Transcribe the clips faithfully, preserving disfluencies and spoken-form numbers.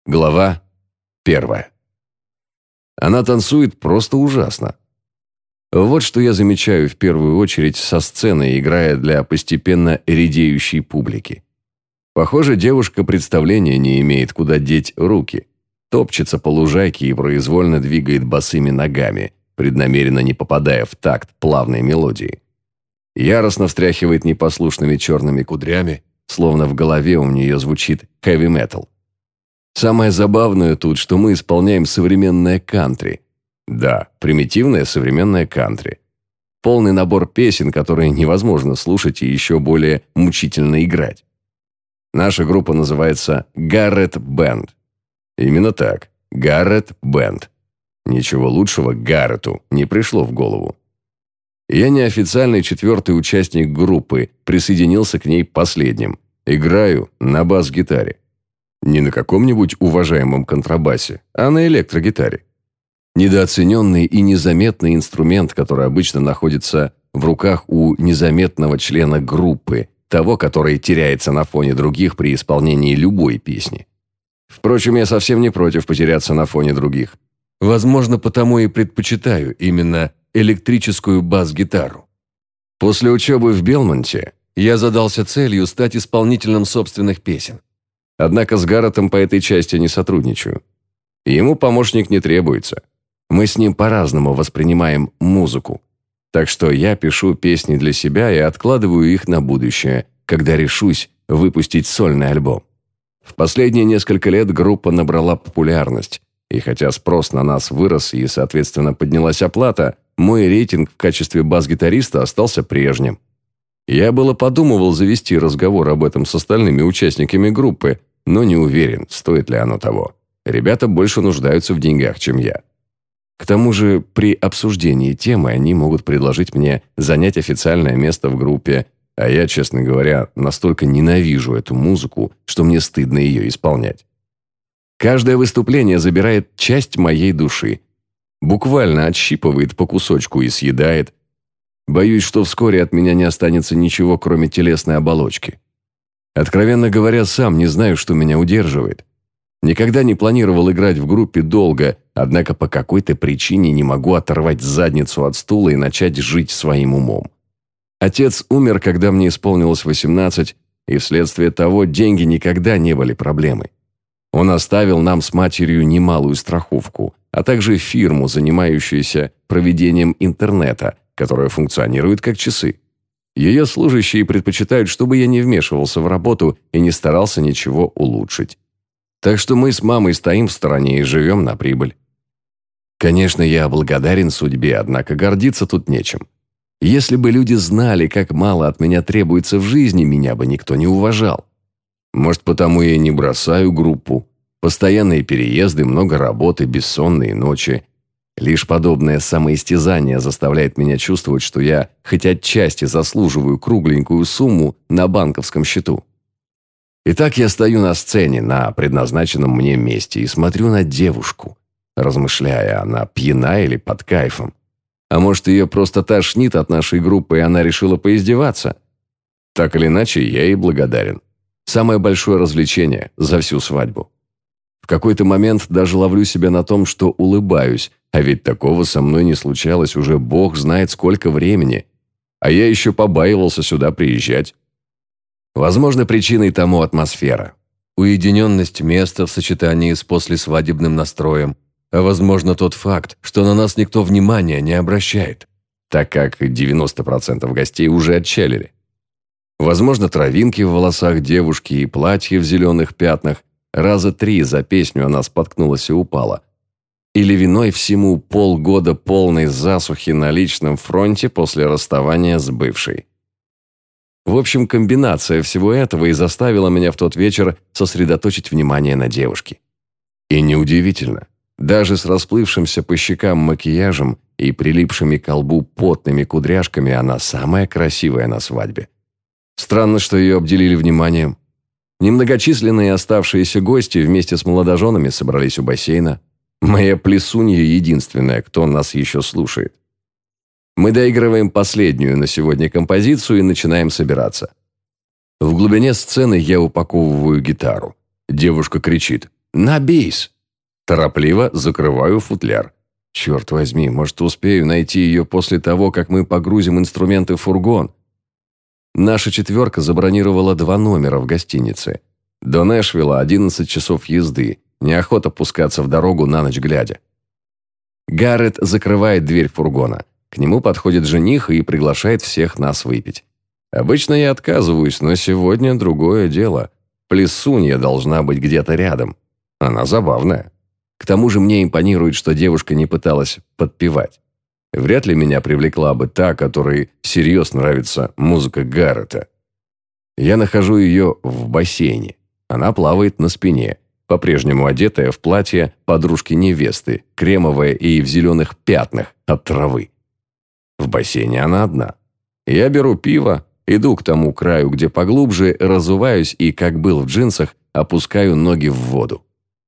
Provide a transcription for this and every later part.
Глава первая. Она танцует просто ужасно. Вот что я замечаю в первую очередь со сцены, играя для постепенно редеющей публики. Похоже, девушка представления не имеет, куда деть руки. Топчется по лужайке и произвольно двигает босыми ногами, преднамеренно не попадая в такт плавной мелодии. Яростно встряхивает непослушными черными кудрями, словно в голове у нее звучит хэви-метал. Самое забавное тут, что мы исполняем современное кантри. Да, примитивное современное кантри. Полный набор песен, которые невозможно слушать и еще более мучительно играть. Наша группа называется Garrett Band. Именно так, Garrett Band. Ничего лучшего Гаррету не пришло в голову. Я неофициальный четвертый участник группы, присоединился к ней последним. Играю на бас-гитаре. Не на каком-нибудь уважаемом контрабасе, а на электрогитаре. Недооцененный и незаметный инструмент, который обычно находится в руках у незаметного члена группы, того, который теряется на фоне других при исполнении любой песни. Впрочем, я совсем не против потеряться на фоне других. Возможно, потому и предпочитаю именно электрическую бас-гитару. После учебы в Белмонте я задался целью стать исполнителем собственных песен. Однако с Гарретом по этой части не сотрудничаю. Ему помощник не требуется. Мы с ним по-разному воспринимаем музыку. Так что я пишу песни для себя и откладываю их на будущее, когда решусь выпустить сольный альбом. В последние несколько лет группа набрала популярность, и хотя спрос на нас вырос и, соответственно, поднялась оплата, мой рейтинг в качестве бас-гитариста остался прежним. Я было подумывал завести разговор об этом с остальными участниками группы, но не уверен, стоит ли оно того. Ребята больше нуждаются в деньгах, чем я. К тому же, при обсуждении темы они могут предложить мне занять официальное место в группе, а я, честно говоря, настолько ненавижу эту музыку, что мне стыдно ее исполнять. Каждое выступление забирает часть моей души. Буквально отщипывает по кусочку и съедает. Боюсь, что вскоре от меня не останется ничего, кроме телесной оболочки. Откровенно говоря, сам не знаю, что меня удерживает. Никогда не планировал играть в группе долго, однако по какой-то причине не могу оторвать задницу от стула и начать жить своим умом. Отец умер, когда мне исполнилось восемнадцать, и вследствие того деньги никогда не были проблемой. Он оставил нам с матерью немалую страховку, а также фирму, занимающуюся проведением интернета, которая функционирует как часы. Ее служащие предпочитают, чтобы я не вмешивался в работу и не старался ничего улучшить. Так что мы с мамой стоим в стороне и живем на прибыль. Конечно, я благодарен судьбе, однако гордиться тут нечем. Если бы люди знали, как мало от меня требуется в жизни, меня бы никто не уважал. Может, потому я и не бросаю группу. Постоянные переезды, много работы, бессонные ночи. Лишь подобное самоистязание заставляет меня чувствовать, что я хоть отчасти заслуживаю кругленькую сумму на банковском счету. Итак, я стою на сцене, на предназначенном мне месте, и смотрю на девушку, размышляя, она пьяна или под кайфом. А может, ее просто тошнит от нашей группы, и она решила поиздеваться? Так или иначе, я ей благодарен. Самое большое развлечение за всю свадьбу. В какой-то момент даже ловлю себя на том, что улыбаюсь, а ведь такого со мной не случалось уже бог знает сколько времени. А я еще побаивался сюда приезжать. Возможно, причиной тому атмосфера. Уединенность места в сочетании с послесвадебным настроем, а возможно тот факт, что на нас никто внимания не обращает, так как девяносто процентов гостей уже отчалили. Возможно, травинки в волосах девушки и платье в зеленых пятнах. Раза три за песню она споткнулась и упала. Или виной всему полгода полной засухи на личном фронте после расставания с бывшей. В общем, комбинация всего этого и заставила меня в тот вечер сосредоточить внимание на девушке. И неудивительно, даже с расплывшимся по щекам макияжем и прилипшими к лбу потными кудряшками она самая красивая на свадьбе. Странно, что ее обделили вниманием. Немногочисленные оставшиеся гости вместе с молодоженами собрались у бассейна. Моя плесунья единственная, кто нас еще слушает. Мы доигрываем последнюю на сегодня композицию и начинаем собираться. В глубине сцены я упаковываю гитару. Девушка кричит: На бис!» Торопливо закрываю футляр. Черт возьми, может, успею найти ее после того, как мы погрузим инструменты в фургон. Наша четверка забронировала два номера в гостинице. До Нэшвилла одиннадцать часов езды. Неохота пускаться в дорогу на ночь глядя. Гаррет закрывает дверь фургона. К нему подходит жених и приглашает всех нас выпить. Обычно я отказываюсь, но сегодня другое дело. Плесунья должна быть где-то рядом. Она забавная. К тому же мне импонирует, что девушка не пыталась подпевать. Вряд ли меня привлекла бы та, которой всерьез нравится музыка Гаррета. Я нахожу ее в бассейне. Она плавает на спине, по-прежнему одетая в платье подружки-невесты, кремовое и в зеленых пятнах от травы. В бассейне она одна. Я беру пиво, иду к тому краю, где поглубже, разуваюсь и, как был в джинсах, опускаю ноги в воду.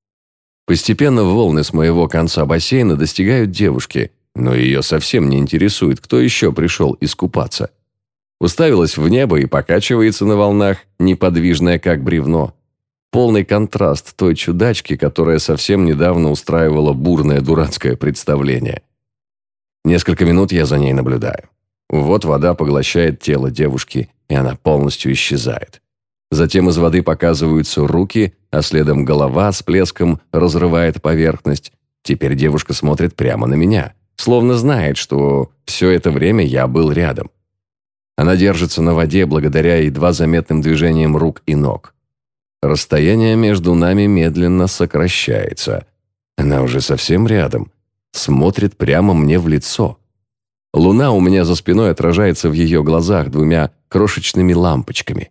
Постепенно волны с моего конца бассейна достигают девушки, но ее совсем не интересует, кто еще пришел искупаться. Уставилась в небо и покачивается на волнах, неподвижная как бревно. Полный контраст той чудачки, которая совсем недавно устраивала бурное дурацкое представление. Несколько минут я за ней наблюдаю. Вот вода поглощает тело девушки, и она полностью исчезает. Затем из воды показываются руки, а следом голова с плеском разрывает поверхность. Теперь девушка смотрит прямо на меня, словно знает, что все это время я был рядом. Она держится на воде благодаря едва заметным движениям рук и ног. Расстояние между нами медленно сокращается. Она уже совсем рядом. Смотрит прямо мне в лицо. Луна у меня за спиной отражается в ее глазах двумя крошечными лампочками.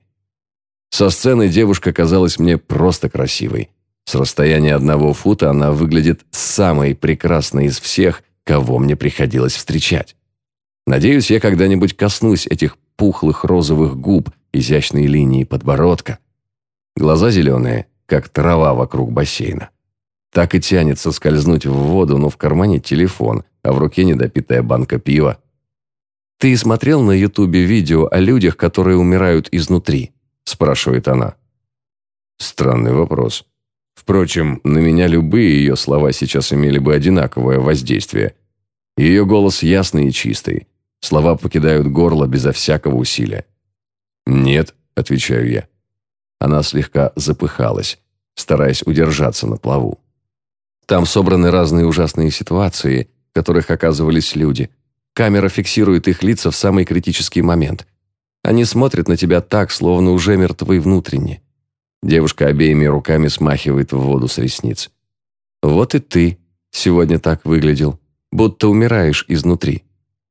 Со сцены девушка казалась мне просто красивой. С расстояния одного фута она выглядит самой прекрасной из всех, кого мне приходилось встречать. Надеюсь, я когда-нибудь коснусь этих пухлых розовых губ, изящной линии подбородка. Глаза зеленые, как трава вокруг бассейна. Так и тянется скользнуть в воду, но в кармане телефон, а в руке недопитая банка пива. «Ты смотрел на Ютубе видео о людях, которые умирают изнутри?» – спрашивает она. Странный вопрос. Впрочем, на меня любые ее слова сейчас имели бы одинаковое воздействие. Ее голос ясный и чистый. Слова покидают горло безо всякого усилия. «Нет», – отвечаю я. Она слегка запыхалась, стараясь удержаться на плаву. Там собраны разные ужасные ситуации, в которых оказывались люди. Камера фиксирует их лица в самый критический момент. Они смотрят на тебя так, словно уже мертвы внутренне. Девушка обеими руками смахивает в воду с ресниц. Вот и ты сегодня так выглядел, будто умираешь изнутри.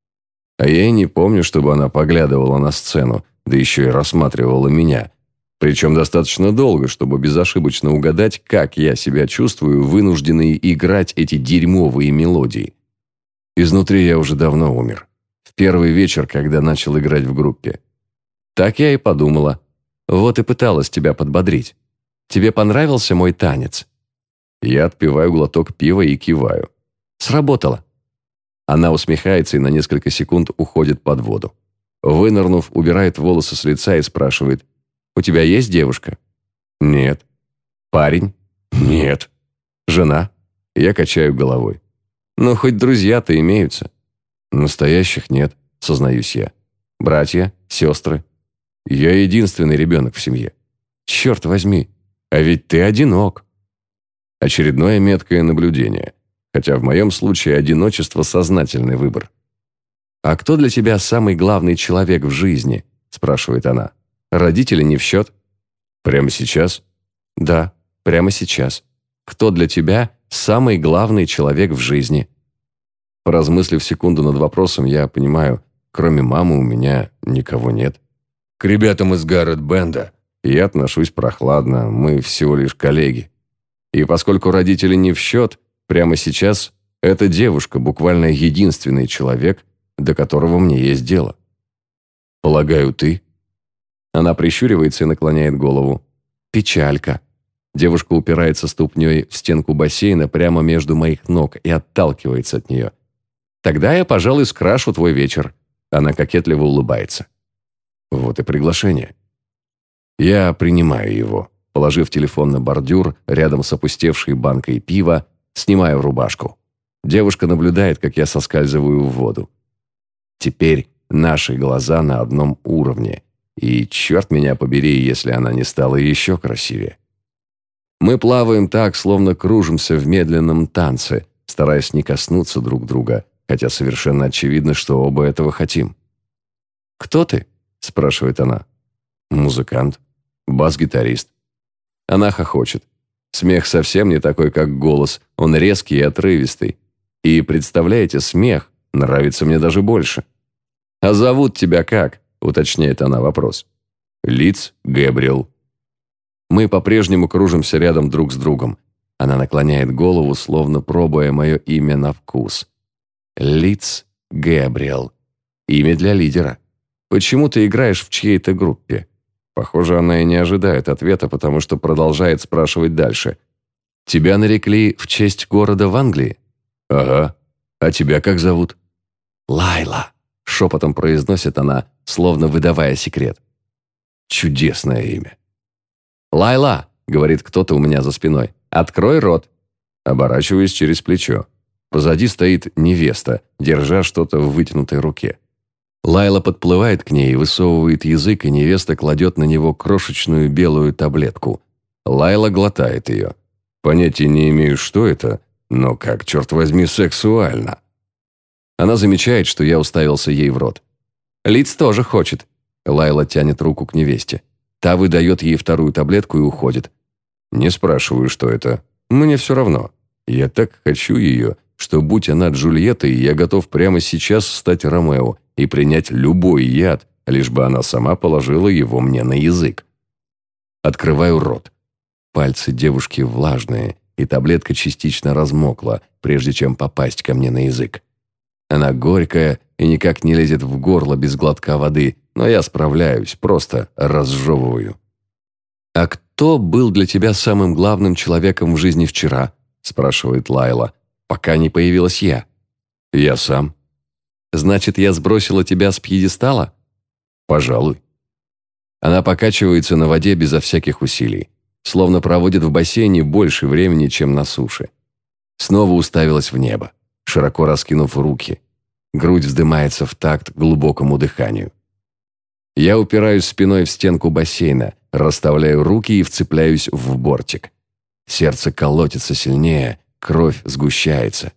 А я и не помню, чтобы она поглядывала на сцену, да еще и рассматривала меня. Причем достаточно долго, чтобы безошибочно угадать, как я себя чувствую, вынужденный играть эти дерьмовые мелодии. Изнутри я уже давно умер. В первый вечер, когда начал играть в группе. Так я и подумала. Вот и пыталась тебя подбодрить. Тебе понравился мой танец? Я отпиваю глоток пива и киваю. Сработало. Она усмехается и на несколько секунд уходит под воду. Вынырнув, убирает волосы с лица и спрашивает: «У тебя есть девушка?» «Нет». «Парень?» «Нет». «Жена?» Я качаю головой. «Ну, хоть друзья-то имеются». «Настоящих нет», сознаюсь я. «Братья? Сестры?» «Я единственный ребенок в семье». «Черт возьми, а ведь ты одинок». Очередное меткое наблюдение. Хотя в моем случае одиночество – сознательный выбор. «А кто для тебя самый главный человек в жизни?» спрашивает она. «Родители не в счет?» «Прямо сейчас?» «Да, прямо сейчас. Кто для тебя самый главный человек в жизни?» Поразмыслив секунду над вопросом, я понимаю, кроме мамы у меня никого нет. К ребятам из Гаррет-бенда я отношусь прохладно, мы всего лишь коллеги. И поскольку родители не в счет, прямо сейчас эта девушка буквально единственный человек, до которого мне есть дело. «Полагаю, ты?» Она прищуривается и наклоняет голову. «Печалька». Девушка упирается ступней в стенку бассейна прямо между моих ног и отталкивается от нее. «Тогда я, пожалуй, скрашу твой вечер». Она кокетливо улыбается. Вот и приглашение. Я принимаю его, Положив телефон на бордюр, рядом с опустевшей банкой пива, снимаю рубашку. Девушка наблюдает, как я соскальзываю в воду. Теперь наши глаза на одном уровне, и черт меня побери, если она не стала еще красивее. Мы плаваем так, словно кружимся в медленном танце, стараясь не коснуться друг друга, хотя совершенно очевидно, что оба этого хотим. «Кто ты?» – спрашивает она. «Музыкант. Бас-гитарист». Она хохочет. Смех совсем не такой, как голос, он резкий и отрывистый. И, представляете, смех нравится мне даже больше. «А зовут тебя как?» – уточняет она вопрос. «Лиц Гэбриэл». Мы по-прежнему кружимся рядом друг с другом. Она наклоняет голову, словно пробуя мое имя на вкус. Лиц Гэбриэл. Имя для лидера. Почему ты играешь в чьей-то группе? Похоже, она и не ожидает ответа, потому что продолжает спрашивать дальше. Тебя нарекли в честь города в Англии? Ага. А тебя как зовут? Лайла. Шепотом произносит она, словно выдавая секрет. Чудесное имя. «Лайла», — говорит кто-то у меня за спиной, — «открой рот». Оборачиваюсь через плечо. Позади стоит невеста, держа что-то в вытянутой руке. Лайла подплывает к ней, высовывает язык, и невеста кладет на него крошечную белую таблетку. Лайла глотает ее. Понятия не имею, что это, но как, черт возьми, сексуально. Она замечает, что я уставился ей в рот. «Лиц тоже хочет». Лайла тянет руку к невесте. Та выдает ей вторую таблетку и уходит. Не спрашиваю, что это. Мне все равно. Я так хочу ее, что, будь она Джульеттой, я готов прямо сейчас стать Ромео и принять любой яд, лишь бы она сама положила его мне на язык. Открываю рот. Пальцы девушки влажные, и таблетка частично размокла, прежде чем попасть ко мне на язык. Она горькая и никак не лезет в горло без глотка воды, но я справляюсь, просто разжевываю. «А кто был для тебя самым главным человеком в жизни вчера?» – спрашивает Лайла, пока не появилась я. «Я сам». «Значит, я сбросила тебя с пьедестала?» «Пожалуй». Она покачивается на воде безо всяких усилий, словно проводит в бассейне больше времени, чем на суше. Снова уставилась в небо, широко раскинув руки. Грудь вздымается в такт глубокому дыханию. Я упираюсь спиной в стенку бассейна, расставляю руки и вцепляюсь в бортик. Сердце колотится сильнее, кровь сгущается.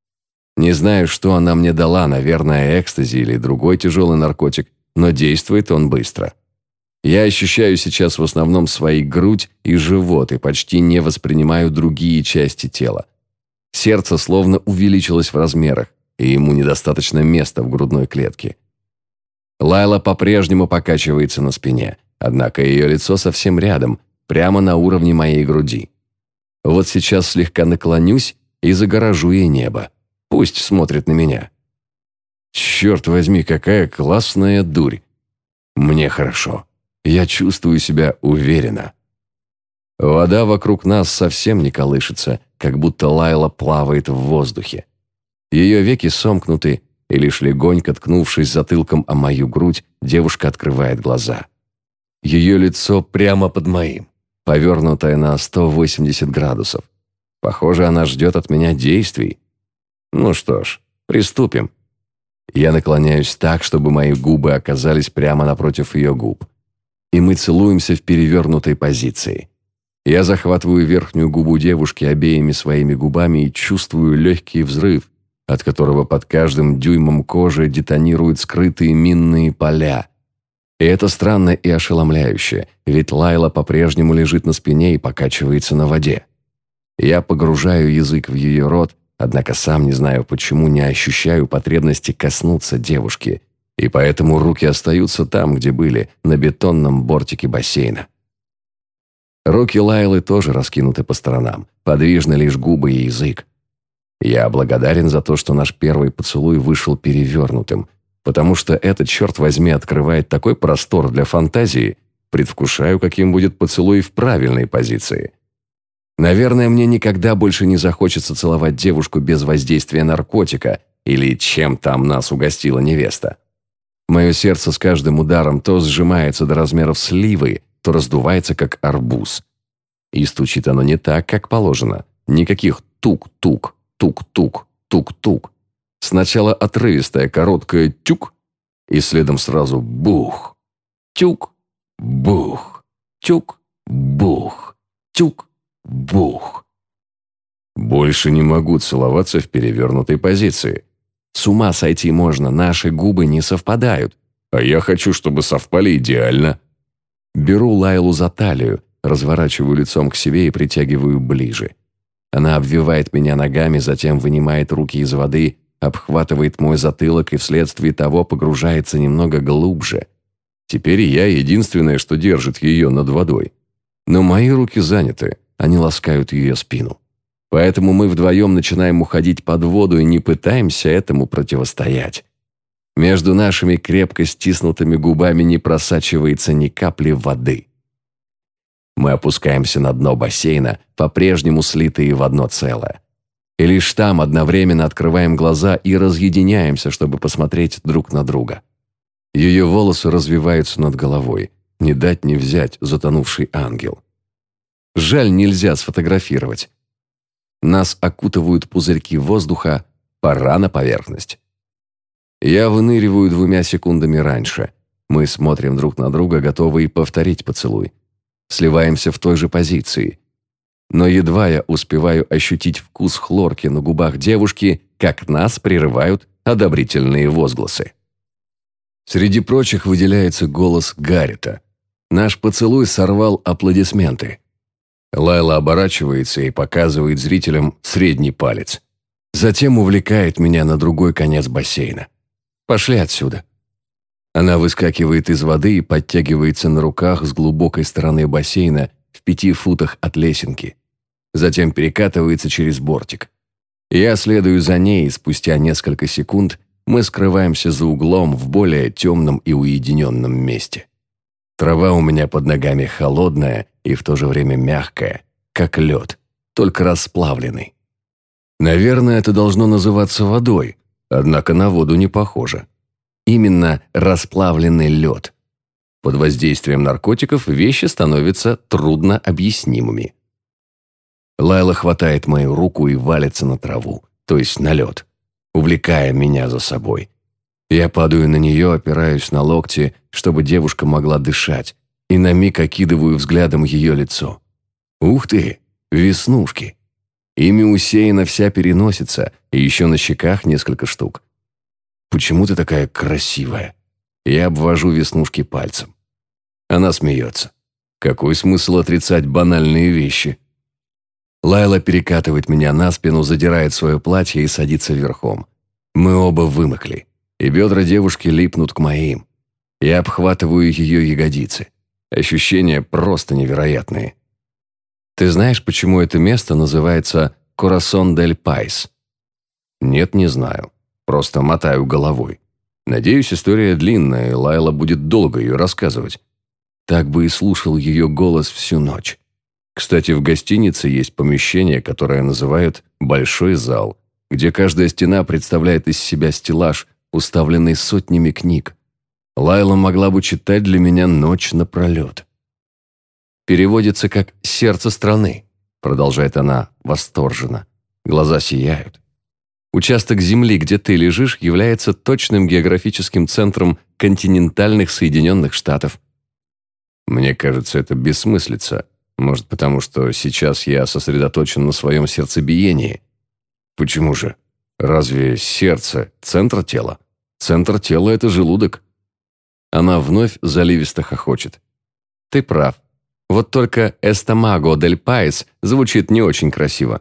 Не знаю, что она мне дала, наверное, экстази или другой тяжелый наркотик, но действует он быстро. Я ощущаю сейчас в основном свои грудь и живот и почти не воспринимаю другие части тела. Сердце словно увеличилось в размерах, и ему недостаточно места в грудной клетке. Лайла по-прежнему покачивается на спине, однако ее лицо совсем рядом, прямо на уровне моей груди. Вот сейчас слегка наклонюсь и загоражу ей небо. Пусть смотрит на меня. Черт возьми, какая классная дурь. Мне хорошо. Я чувствую себя уверенно. Вода вокруг нас совсем не колышется, как будто Лайла плавает в воздухе. Ее веки сомкнуты, и лишь легонько ткнувшись затылком о мою грудь, девушка открывает глаза. Ее лицо прямо под моим, повернутое на сто восемьдесят градусов. Похоже, она ждет от меня действий. Ну что ж, приступим. Я наклоняюсь так, чтобы мои губы оказались прямо напротив ее губ. И мы целуемся в перевернутой позиции. Я захватываю верхнюю губу девушки обеими своими губами и чувствую легкий взрыв, от которого под каждым дюймом кожи детонируют скрытые минные поля. И это странно и ошеломляюще, ведь Лайла по-прежнему лежит на спине и покачивается на воде. Я погружаю язык в ее рот, однако сам не знаю, почему не ощущаю потребности коснуться девушки, и поэтому руки остаются там, где были, на бетонном бортике бассейна. Руки Лайлы тоже раскинуты по сторонам, подвижны лишь губы и язык. Я благодарен за то, что наш первый поцелуй вышел перевернутым, потому что это, черт возьми, открывает такой простор для фантазии, предвкушаю, каким будет поцелуй в правильной позиции. Наверное, мне никогда больше не захочется целовать девушку без воздействия наркотика или чем там нас угостила невеста. Мое сердце с каждым ударом то сжимается до размеров сливы, то раздувается, как арбуз. И стучит оно не так, как положено. Никаких тук-тук, тук-тук, тук-тук. Сначала отрывистое короткое тюк, и следом сразу бух. Тюк, бух, тюк, бух, тюк, бух. Больше не могу целоваться в перевернутой позиции. С ума сойти можно, наши губы не совпадают. А я хочу, чтобы совпали идеально. Беру Лайлу за талию, разворачиваю лицом к себе и притягиваю ближе. Она обвивает меня ногами, затем вынимает руки из воды, обхватывает мой затылок и вследствие того погружается немного глубже. Теперь я единственное, что держит ее над водой. Но мои руки заняты, они ласкают ее спину. Поэтому мы вдвоем начинаем уходить под воду и не пытаемся этому противостоять. Между нашими крепко стиснутыми губами не просачивается ни капли воды. Мы опускаемся на дно бассейна, по-прежнему слитые в одно целое. И лишь там одновременно открываем глаза и разъединяемся, чтобы посмотреть друг на друга. Ее волосы развиваются над головой. Не дать не взять затонувший ангел. Жаль, нельзя сфотографировать. Нас окутывают пузырьки воздуха, пора на поверхность. Я выныриваю двумя секундами раньше. Мы смотрим друг на друга, готовые повторить поцелуй. Сливаемся в той же позиции. Но едва я успеваю ощутить вкус хлорки на губах девушки, как нас прерывают одобрительные возгласы. Среди прочих выделяется голос Гаррита. Наш поцелуй сорвал аплодисменты. Лайла оборачивается и показывает зрителям средний палец. Затем увлекает меня на другой конец бассейна. «Пошли отсюда». Она выскакивает из воды и подтягивается на руках с глубокой стороны бассейна в пяти футах от лесенки. Затем перекатывается через бортик. Я следую за ней, и спустя несколько секунд мы скрываемся за углом в более темном и уединенном месте. Трава у меня под ногами холодная и в то же время мягкая, как лед, только расплавленный. Наверное, это должно называться водой, однако на воду не похоже. Именно расплавленный лед. Под воздействием наркотиков вещи становятся трудно объяснимыми. Лайла хватает мою руку и валится на траву, то есть на лед, увлекая меня за собой. Я падаю на нее, опираюсь на локти, чтобы девушка могла дышать, и на миг окидываю взглядом ее лицо. Ух ты, веснушки! Ими усеяна вся переносица, и еще на щеках несколько штук. «Почему ты такая красивая?» Я обвожу веснушки пальцем. Она смеется. Какой смысл отрицать банальные вещи? Лайла перекатывает меня на спину, задирает свое платье и садится верхом. Мы оба вымокли, и бедра девушки липнут к моим. Я обхватываю ее ягодицы. Ощущения просто невероятные. Ты знаешь, почему это место называется Корасон-дель-Пайс? Нет, не знаю. Просто мотаю головой. Надеюсь, история длинная, и Лайла будет долго ее рассказывать. Так бы и слушал ее голос всю ночь. Кстати, в гостинице есть помещение, которое называют «большой зал», где каждая стена представляет из себя стеллаж, уставленный сотнями книг. Лайла могла бы читать для меня ночь напролет. Переводится как «сердце страны», продолжает она восторженно. Глаза сияют. Участок земли, где ты лежишь, является точным географическим центром континентальных Соединенных Штатов. Мне кажется, это бессмыслица. Может, потому что сейчас я сосредоточен на своем сердцебиении. Почему же? Разве сердце – центр тела? Центр тела – это желудок. Она вновь заливисто хохочет. Ты прав. Вот только «эстомаго дель Пайс» звучит не очень красиво.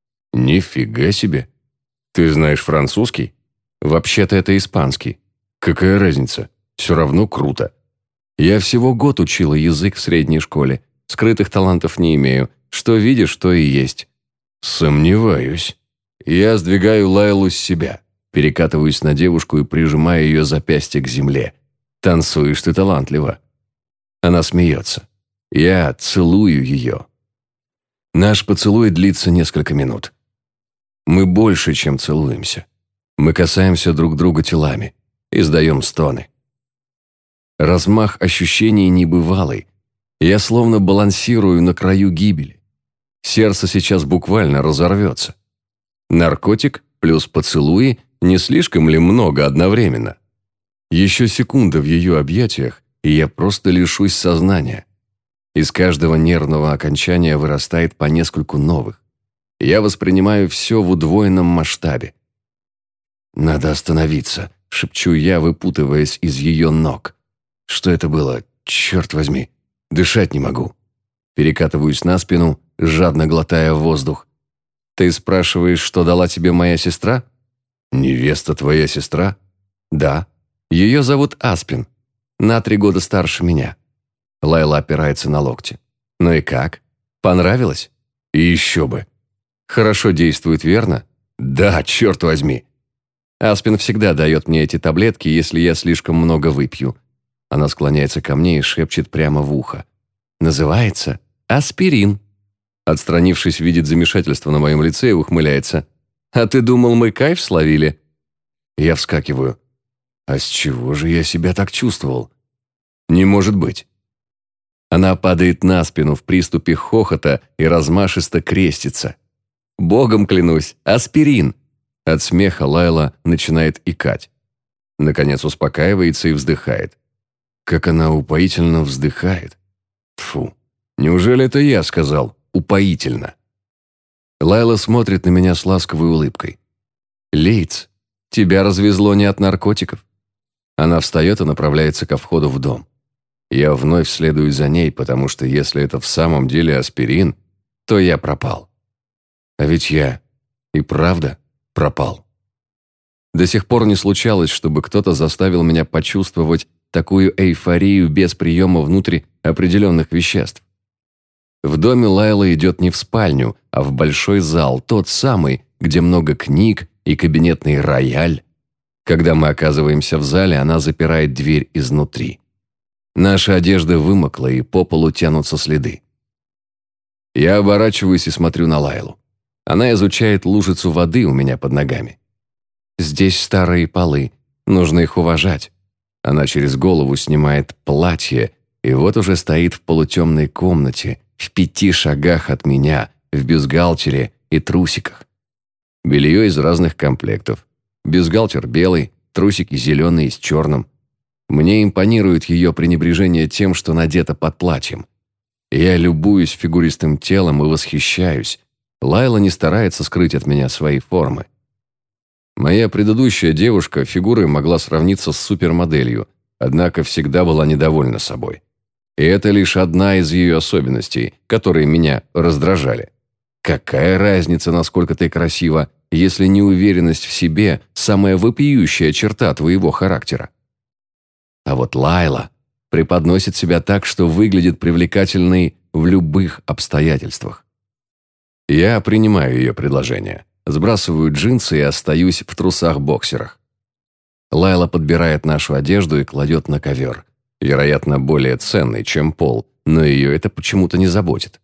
Нифига себе. Ты знаешь французский? Вообще-то это испанский. Какая разница? Все равно круто. Я всего год учила язык в средней школе. Скрытых талантов не имею. Что видишь, то и есть. Сомневаюсь. Я сдвигаю Лайлу с себя, перекатываюсь на девушку и прижимаю ее запястье к земле. Танцуешь ты талантливо. Она смеется. Я целую ее. Наш поцелуй длится несколько минут. Мы больше, чем целуемся. Мы касаемся друг друга телами, издаем стоны. Размах ощущений небывалый. Я словно балансирую на краю гибели. Сердце сейчас буквально разорвется. Наркотик плюс поцелуи не слишком ли много одновременно? Еще секунда в ее объятиях, и я просто лишусь сознания. Из каждого нервного окончания вырастает по нескольку новых. Я воспринимаю все в удвоенном масштабе. «Надо остановиться», — шепчу я, выпутываясь из ее ног. «Что это было? Черт возьми! Дышать не могу». Перекатываюсь на спину, жадно глотая воздух. «Ты спрашиваешь, что дала тебе моя сестра?» «Невеста твоя сестра?» «Да. Ее зовут Аспин. На три года старше меня». Лайла опирается на локти. «Ну и как? Понравилось?» «И еще бы». «Хорошо действует, верно?» «Да, черт возьми». Аспин всегда дает мне эти таблетки, если я слишком много выпью. Она склоняется ко мне и шепчет прямо в ухо. «Называется аспирин». Отстранившись, видит замешательство на моем лице и ухмыляется. «А ты думал, мы кайф словили?» Я вскакиваю. «А с чего же я себя так чувствовал?» «Не может быть». Она падает на спину в приступе хохота и размашисто крестится. «Богом клянусь, аспирин!» От смеха Лайла начинает икать. Наконец успокаивается и вздыхает. Как она упоительно вздыхает. Фу, неужели это я сказал «упоительно»? Лайла смотрит на меня с ласковой улыбкой. «Лейтс, тебя развезло не от наркотиков». Она встает и направляется ко входу в дом. Я вновь следую за ней, потому что если это в самом деле аспирин, то я пропал. А ведь я и правда пропал. До сих пор не случалось, чтобы кто-то заставил меня почувствовать такую эйфорию без приема внутрь определенных веществ. В доме Лайла идет не в спальню, а в большой зал, тот самый, где много книг и кабинетный рояль. Когда мы оказываемся в зале, она запирает дверь изнутри. Наша одежда вымокла, и по полу тянутся следы. Я оборачиваюсь и смотрю на Лайлу. Она изучает лужицу воды у меня под ногами. Здесь старые полы, нужно их уважать. Она через голову снимает платье, и вот уже стоит в полутемной комнате, в пяти шагах от меня, в бюстгальтере и трусиках. Белье из разных комплектов. Бюстгальтер белый, трусики зеленые с черным. Мне импонирует ее пренебрежение тем, что надето под платьем. Я любуюсь фигуристым телом и восхищаюсь. Лайла не старается скрыть от меня свои формы. Моя предыдущая девушка фигурой могла сравниться с супермоделью, однако всегда была недовольна собой. И это лишь одна из ее особенностей, которые меня раздражали. Какая разница, насколько ты красива, если неуверенность в себе – самая вопиющая черта твоего характера? А вот Лайла преподносит себя так, что выглядит привлекательной в любых обстоятельствах. Я принимаю ее предложение, сбрасываю джинсы и остаюсь в трусах-боксерах. Лайла подбирает нашу одежду и кладет на ковер, вероятно, более ценный, чем пол, но ее это почему-то не заботит.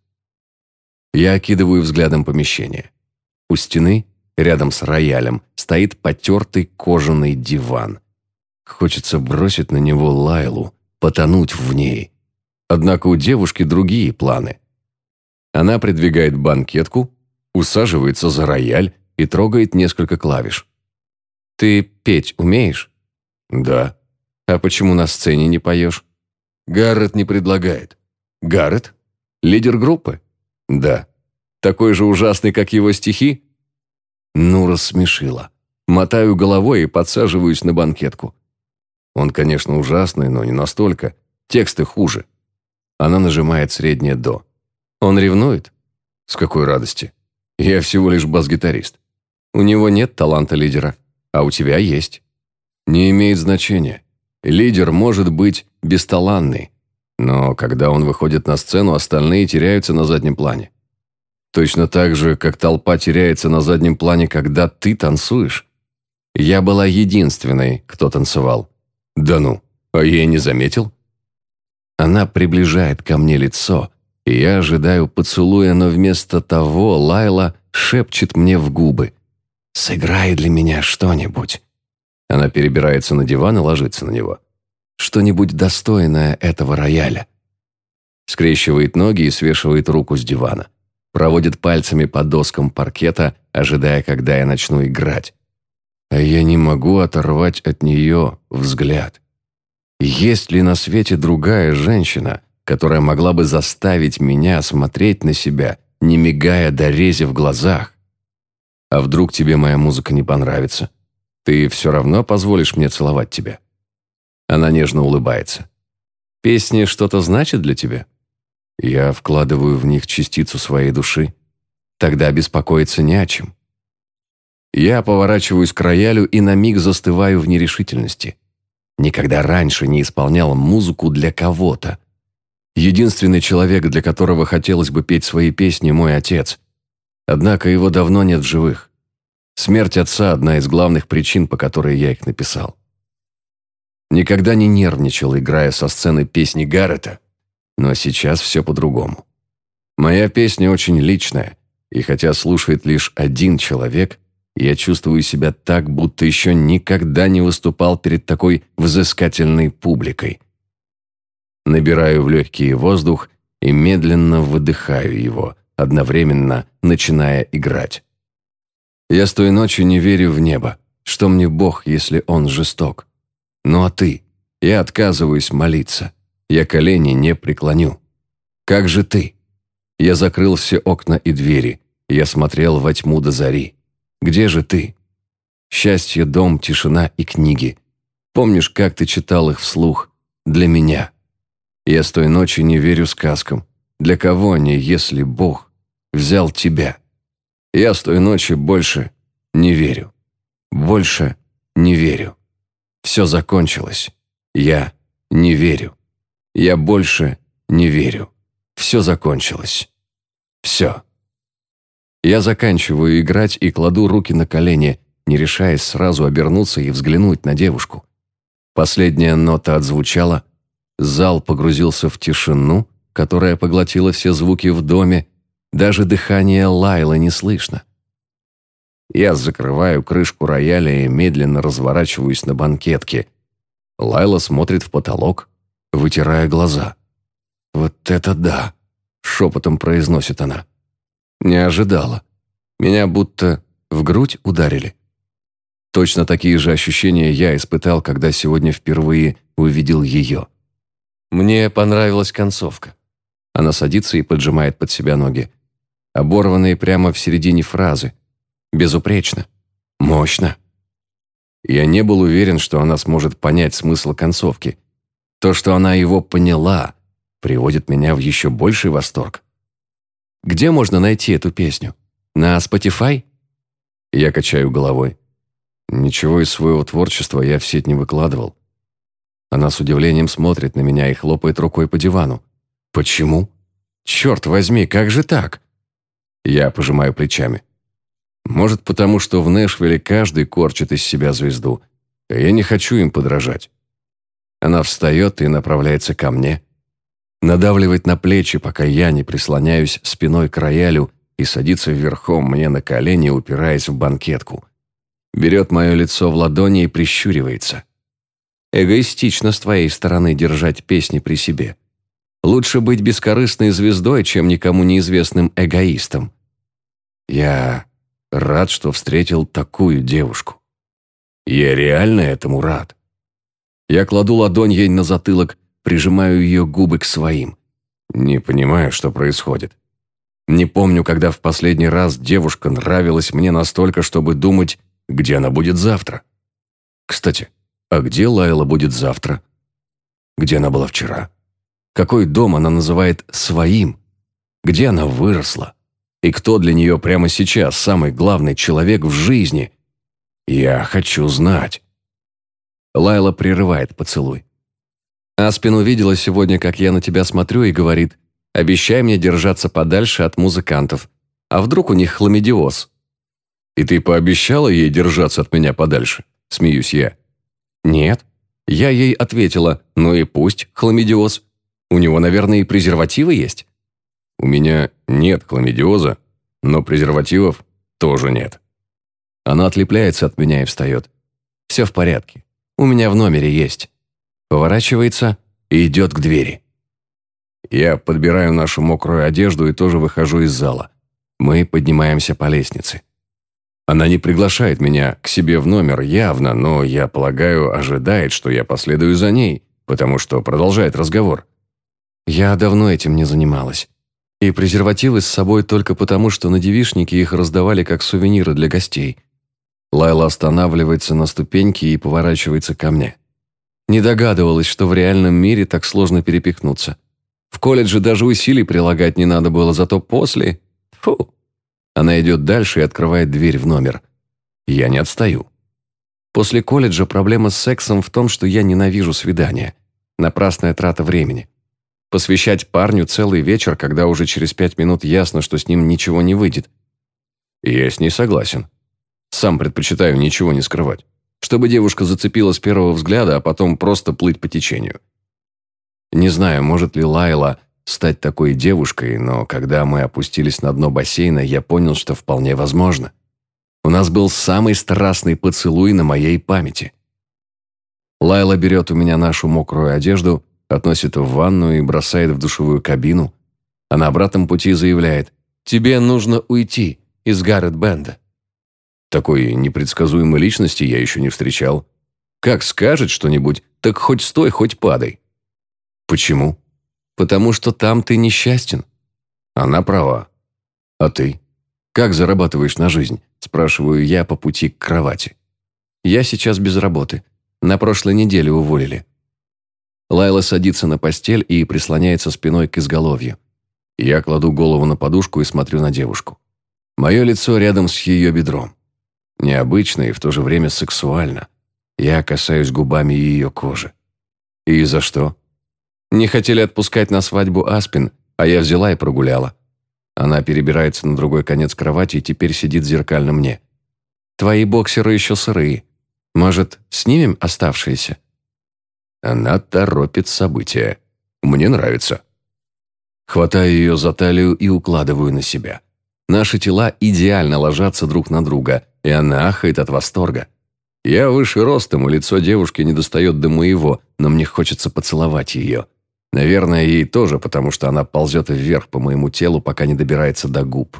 Я окидываю взглядом помещение. У стены, рядом с роялем, стоит потертый кожаный диван. Хочется бросить на него Лайлу, потонуть в ней. Однако у девушки другие планы. Она придвигает банкетку, усаживается за рояль и трогает несколько клавиш. «Ты петь умеешь?» «Да». «А почему на сцене не поешь?» «Гаррет не предлагает». «Гаррет? Лидер группы?» «Да». «Такой же ужасный, как его стихи?» Ну, рассмешила. Мотаю головой и подсаживаюсь на банкетку. Он, конечно, ужасный, но не настолько. Тексты хуже. Она нажимает среднее «до». Он ревнует? С какой радости? Я всего лишь бас-гитарист. У него нет таланта лидера, а у тебя есть. Не имеет значения. Лидер может быть бесталанный, но когда он выходит на сцену, остальные теряются на заднем плане. Точно так же, как толпа теряется на заднем плане, когда ты танцуешь. Я была единственной, кто танцевал. Да ну, а я и не заметил. Она приближает ко мне лицо, и я ожидаю поцелуя, но вместо того Лайла шепчет мне в губы: «Сыграй для меня что-нибудь». Она перебирается на диван и ложится на него. Что-нибудь достойное этого рояля. Скрещивает ноги и свешивает руку с дивана. проводит пальцами по доскам паркета, ожидая, когда я начну играть. А я не могу оторвать от нее взгляд. Есть ли на свете другая женщина, которая могла бы заставить меня смотреть на себя, не мигая до рези в глазах? А вдруг тебе моя музыка не понравится? Ты все равно позволишь мне целовать тебя?» Она нежно улыбается. «Песни что-то значат для тебя?» Я вкладываю в них частицу своей души. Тогда беспокоиться не о чем. Я поворачиваюсь к роялю и на миг застываю в нерешительности. Никогда раньше не исполнял музыку для кого-то. Единственный человек, для которого хотелось бы петь свои песни, мой отец. Однако его давно нет в живых. Смерть отца – одна из главных причин, по которой я их написал. Никогда не нервничал, играя со сцены песни Гаррета, но сейчас все по-другому. Моя песня очень личная, и хотя слушает лишь один человек, я чувствую себя так, будто еще никогда не выступал перед такой взыскательной публикой. Набираю в легкие воздух и медленно выдыхаю его, одновременно начиная играть. Я с той ночи не верю в небо. Что мне Бог, если Он жесток? Ну а ты? Я отказываюсь молиться. Я колени не преклоню. Как же ты? Я закрыл все окна и двери. Я смотрел во тьму до зари. Где же ты? Счастье, дом, тишина и книги. Помнишь, как ты читал их вслух? Для меня. Я с той ночи не верю сказкам. Для кого они, если Бог взял тебя? Я с той ночи больше не верю. Больше не верю. Все закончилось. Я не верю. Я больше не верю. Все закончилось. Все. Я заканчиваю играть и кладу руки на колени, не решаясь сразу обернуться и взглянуть на девушку. Последняя нота отзвучала. Зал погрузился в тишину, которая поглотила все звуки в доме. Даже дыхание Лайлы не слышно. Я закрываю крышку рояля и медленно разворачиваюсь на банкетке. Лайла смотрит в потолок, вытирая глаза. «Вот это да!» — шепотом произносит она. «Не ожидала. Меня будто в грудь ударили». Точно такие же ощущения я испытал, когда сегодня впервые увидел ее. Мне понравилась концовка. Она садится и поджимает под себя ноги. Оборванные прямо в середине фразы. Безупречно. Мощно. Я не был уверен, что она сможет понять смысл концовки. То, что она его поняла, приводит меня в еще больший восторг. Где можно найти эту песню? На Spotify? Я качаю головой. Ничего из своего творчества я в сеть не выкладывал. Она с удивлением смотрит на меня и хлопает рукой по дивану. Почему? Черт возьми, как же так? Я пожимаю плечами. Может, потому что в Нэшвилле каждый корчит из себя звезду, а я не хочу им подражать. Она встает и направляется ко мне. Надавливает на плечи, пока я не прислоняюсь спиной к роялю, и садится верхом мне на колени, упираясь в банкетку. Берет мое лицо в ладони и прищуривается. Эгоистично с твоей стороны держать песни при себе. Лучше быть бескорыстной звездой, чем никому неизвестным эгоистом. Я рад, что встретил такую девушку. Я реально этому рад. Я кладу ладонь ей на затылок, прижимаю ее губы к своим. Не понимаю, что происходит. Не помню, когда в последний раз девушка нравилась мне настолько, чтобы думать, где она будет завтра. Кстати, а где Лайла будет завтра? Где она была вчера? Какой дом она называет своим? Где она выросла? И кто для нее прямо сейчас самый главный человек в жизни? Я хочу знать. Лайла прерывает поцелуй. Аспин увидела сегодня, как я на тебя смотрю, и говорит: «Обещай мне держаться подальше от музыкантов. А вдруг у них хламидиоз?» «И ты пообещала ей держаться от меня подальше?» – смеюсь я. «Нет». Я ей ответила: «Ну и пусть, хламидиоз. У него, наверное, и презервативы есть?» «У меня нет хламидиоза, но презервативов тоже нет». Она отлепляется от меня и встает. «Все в порядке. У меня в номере есть». Поворачивается и идет к двери. Я подбираю нашу мокрую одежду и тоже выхожу из зала. Мы поднимаемся по лестнице. Она не приглашает меня к себе в номер явно, но, я полагаю, ожидает, что я последую за ней, потому что продолжает разговор. Я давно этим не занималась. И презервативы с собой только потому, что на девичнике их раздавали как сувениры для гостей. Лайла останавливается на ступеньке и поворачивается ко мне. Не догадывалась, что в реальном мире так сложно перепихнуться. В колледже даже усилий прилагать не надо было, зато после... Фу! Она идет дальше и открывает дверь в номер. Я не отстаю. После колледжа проблема с сексом в том, что я ненавижу свидания. Напрасная трата времени. Посвящать парню целый вечер, когда уже через пять минут ясно, что с ним ничего не выйдет. Я с ней согласен. Сам предпочитаю ничего не скрывать. Чтобы девушка зацепила с первого взгляда, а потом просто плыть по течению. Не знаю, может ли Лайла стать такой девушкой, но когда мы опустились на дно бассейна, я понял, что вполне возможно. У нас был самый страстный поцелуй на моей памяти. Лайла берет у меня нашу мокрую одежду, относит в ванную и бросает в душевую кабину, а на обратном пути заявляет: «Тебе нужно уйти из Гаррет-бенда». Такой непредсказуемой личности я еще не встречал. Как скажет что-нибудь, так хоть стой, хоть падай. Почему? Потому что там ты несчастен. Она права. А ты? Как зарабатываешь на жизнь? Спрашиваю я по пути к кровати. Я сейчас без работы. На прошлой неделе уволили. Лайла садится на постель и прислоняется спиной к изголовью. Я кладу голову на подушку и смотрю на девушку. Мое лицо рядом с ее бедром. Необычно и в то же время сексуально. Я касаюсь губами ее кожи. И за что? Не хотели отпускать на свадьбу Аспин, а я взяла и прогуляла. Она перебирается на другой конец кровати и теперь сидит зеркально мне. Твои боксеры еще сырые. Может, снимем оставшиеся? Она торопит события. Мне нравится. Хватаю ее за талию и укладываю на себя. Наши тела идеально ложатся друг на друга, и она ахает от восторга. Я выше ростом, и лицо девушки не достает до моего, но мне хочется поцеловать ее. Наверное, ей тоже, потому что она ползет вверх по моему телу, пока не добирается до губ.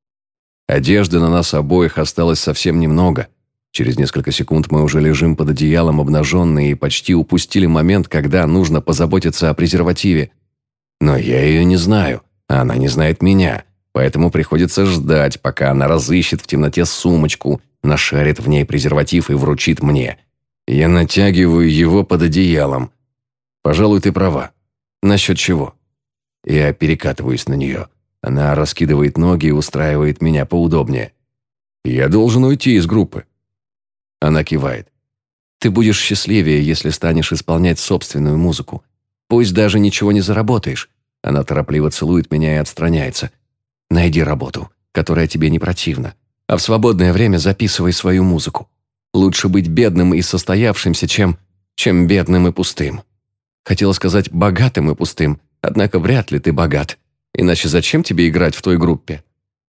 Одежды на нас обоих осталось совсем немного. Через несколько секунд мы уже лежим под одеялом обнаженные и почти упустили момент, когда нужно позаботиться о презервативе. Но я ее не знаю, а она не знает меня. Поэтому приходится ждать, пока она разыщет в темноте сумочку, нашарит в ней презерватив и вручит мне. Я натягиваю его под одеялом. Пожалуй, ты права. Насчет чего? Я перекатываюсь на нее. Она раскидывает ноги и устраивает меня поудобнее. Я должен уйти из группы. Она кивает. Ты будешь счастливее, если станешь исполнять собственную музыку. Пусть даже ничего не заработаешь. Она торопливо целует меня и отстраняется. Найди работу, которая тебе не противна, а в свободное время записывай свою музыку. Лучше быть бедным и состоявшимся, чем, чем бедным и пустым. Хотела сказать богатым и пустым, однако вряд ли ты богат. Иначе зачем тебе играть в той группе?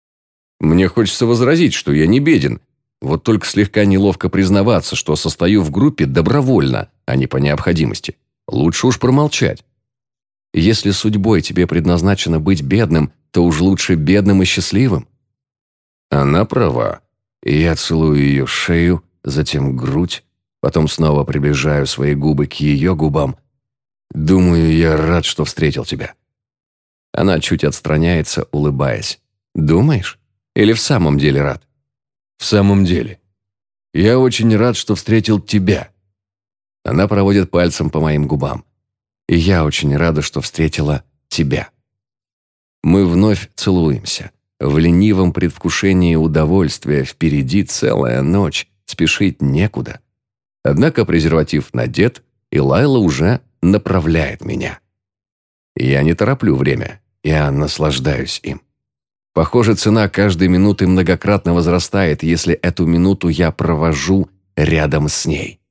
Мне хочется возразить, что я не беден. Вот только слегка неловко признаваться, что состою в группе добровольно, а не по необходимости. Лучше уж промолчать. Если судьбой тебе предназначено быть бедным, то уж лучше бедным и счастливым. Она права. И я целую ее шею, затем грудь, потом снова приближаю свои губы к ее губам. Думаю, я рад, что встретил тебя. Она чуть отстраняется, улыбаясь. Думаешь? Или в самом деле рад? В самом деле. Я очень рад, что встретил тебя. Она проводит пальцем по моим губам. И я очень рада, что встретила тебя. Мы вновь целуемся. В ленивом предвкушении удовольствия впереди целая ночь, спешить некуда. Однако презерватив надет, и Лайла уже направляет меня. Я не тороплю время, я наслаждаюсь им. Похоже, цена каждой минуты многократно возрастает, если эту минуту я провожу рядом с ней.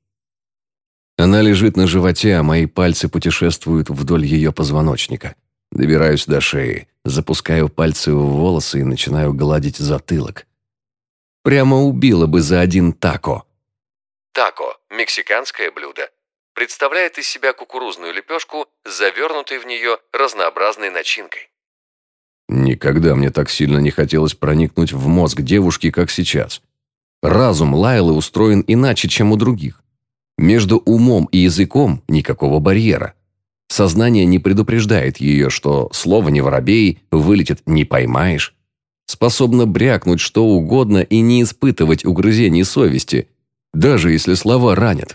Она лежит на животе, а мои пальцы путешествуют вдоль ее позвоночника. Добираюсь до шеи, запускаю пальцы в волосы и начинаю гладить затылок. Прямо убила бы за один тако. Тако – мексиканское блюдо. Представляет из себя кукурузную лепешку с завернутой в нее разнообразной начинкой. Никогда мне так сильно не хотелось проникнуть в мозг девушки, как сейчас. Разум Лайлы устроен иначе, чем у других. Между умом и языком никакого барьера. Сознание не предупреждает ее, что слово «не воробей» вылетит «не поймаешь». Способно брякнуть что угодно и не испытывать угрызений совести, даже если слова ранят.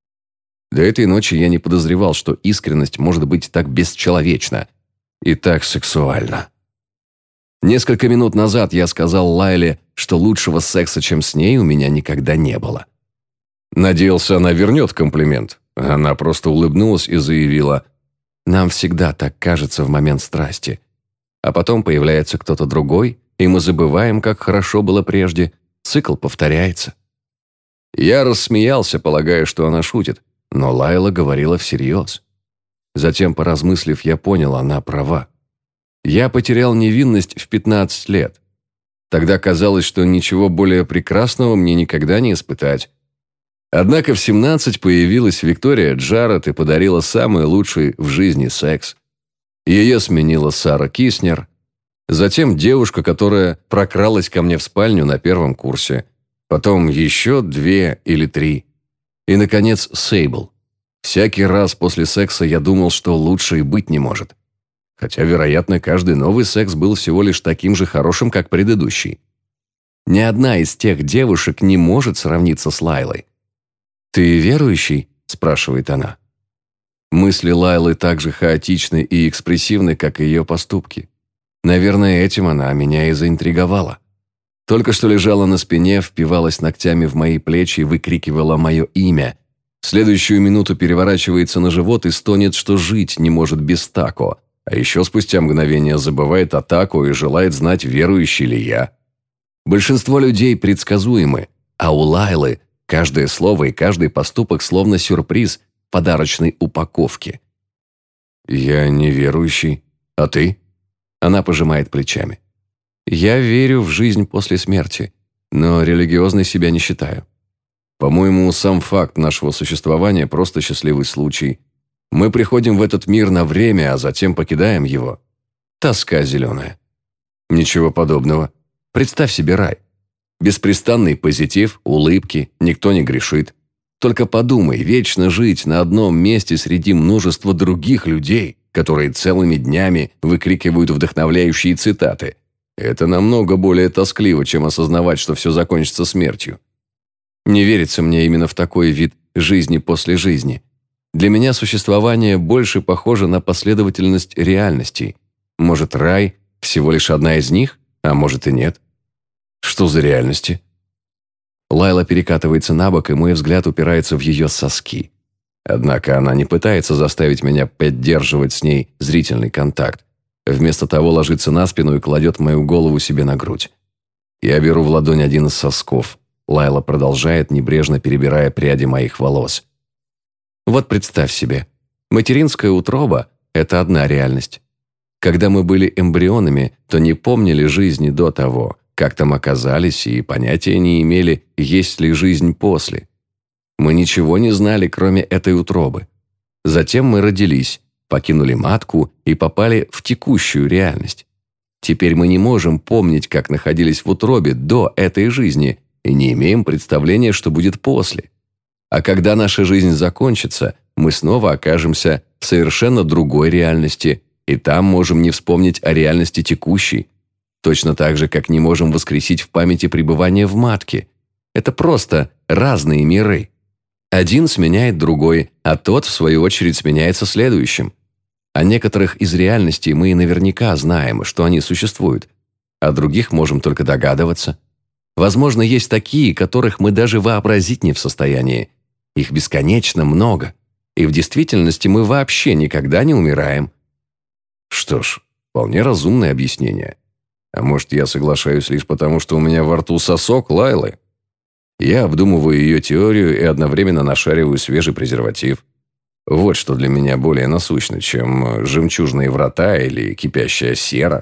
До этой ночи я не подозревал, что искренность может быть так бесчеловечна и так сексуальна. Несколько минут назад я сказал Лайле, что лучшего секса, чем с ней, у меня никогда не было. Надеялся, она вернет комплимент. Она просто улыбнулась и заявила: «Нам всегда так кажется в момент страсти. А потом появляется кто-то другой, и мы забываем, как хорошо было прежде. Цикл повторяется». Я рассмеялся, полагая, что она шутит, но Лайла говорила всерьез. Затем, поразмыслив, я понял, она права. Я потерял невинность в пятнадцать лет. Тогда казалось, что ничего более прекрасного мне никогда не испытать. Однако в семнадцать появилась Виктория Джаред и подарила самый лучший в жизни секс. Ее сменила Сара Киснер, затем девушка, которая прокралась ко мне в спальню на первом курсе, потом еще две или три, и, наконец, Сейбл. Всякий раз после секса я думал, что лучше и быть не может. Хотя, вероятно, каждый новый секс был всего лишь таким же хорошим, как предыдущий. Ни одна из тех девушек не может сравниться с Лайлой. «Ты верующий?» – спрашивает она. Мысли Лайлы так же хаотичны и экспрессивны, как и ее поступки. Наверное, этим она меня и заинтриговала. Только что лежала на спине, впивалась ногтями в мои плечи и выкрикивала мое имя. В следующую минуту переворачивается на живот и стонет, что жить не может без тако. А еще спустя мгновение забывает о тако и желает знать, верующий ли я. Большинство людей предсказуемы, а у Лайлы каждое слово и каждый поступок словно сюрприз подарочной упаковки. «Я неверующий. А ты?» Она пожимает плечами. «Я верю в жизнь после смерти, но религиозной себя не считаю. По-моему, сам факт нашего существования просто счастливый случай. Мы приходим в этот мир на время, а затем покидаем его. Тоска зеленая». Ничего подобного. Представь себе рай. Беспрестанный позитив, улыбки, никто не грешит. Только подумай, вечно жить на одном месте среди множества других людей, которые целыми днями выкрикивают вдохновляющие цитаты. Это намного более тоскливо, чем осознавать, что все закончится смертью. Не верится мне именно в такой вид жизни после жизни. Для меня существование больше похоже на последовательность реальностей. Может, рай – всего лишь одна из них, а может и нет. Что за реальности? Лайла перекатывается на бок, и мой взгляд упирается в ее соски. Однако она не пытается заставить меня поддерживать с ней зрительный контакт. Вместо того ложится на спину и кладет мою голову себе на грудь. Я беру в ладонь один из сосков. Лайла продолжает, небрежно перебирая пряди моих волос. Вот представь себе, материнская утроба – это одна реальность. Когда мы были эмбрионами, то не помнили жизни до того, как там оказались, и понятия не имели, есть ли жизнь после. Мы ничего не знали, кроме этой утробы. Затем мы родились, покинули матку и попали в текущую реальность. Теперь мы не можем помнить, как находились в утробе до этой жизни, и не имеем представления, что будет после. А когда наша жизнь закончится, мы снова окажемся в совершенно другой реальности, и там можем не вспомнить о реальности текущей. Точно так же, как не можем воскресить в памяти пребывание в матке. Это просто разные миры. Один сменяет другой, а тот, в свою очередь, сменяется следующим. О некоторых из реальностей мы наверняка знаем, что они существуют, о других можем только догадываться. Возможно, есть такие, которых мы даже вообразить не в состоянии. Их бесконечно много, и в действительности мы вообще никогда не умираем. Что ж, вполне разумное объяснение. А может, я соглашаюсь лишь потому, что у меня во рту сосок Лайлы? Я обдумываю ее теорию и одновременно нашариваю свежий презерватив. Вот что для меня более насущно, чем жемчужные врата или кипящая сера.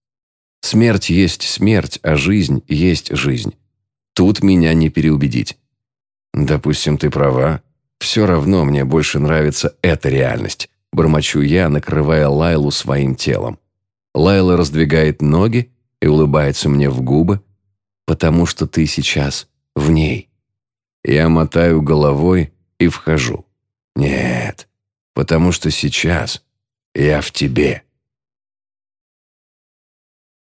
Смерть есть смерть, а жизнь есть жизнь. Тут меня не переубедить. Допустим, ты права. Все равно мне больше нравится эта реальность, бормочу я, накрывая Лайлу своим телом. Лайла раздвигает ноги и улыбается мне в губы, потому что ты сейчас в ней. Я мотаю головой и вхожу. Нет, потому что сейчас я в тебе.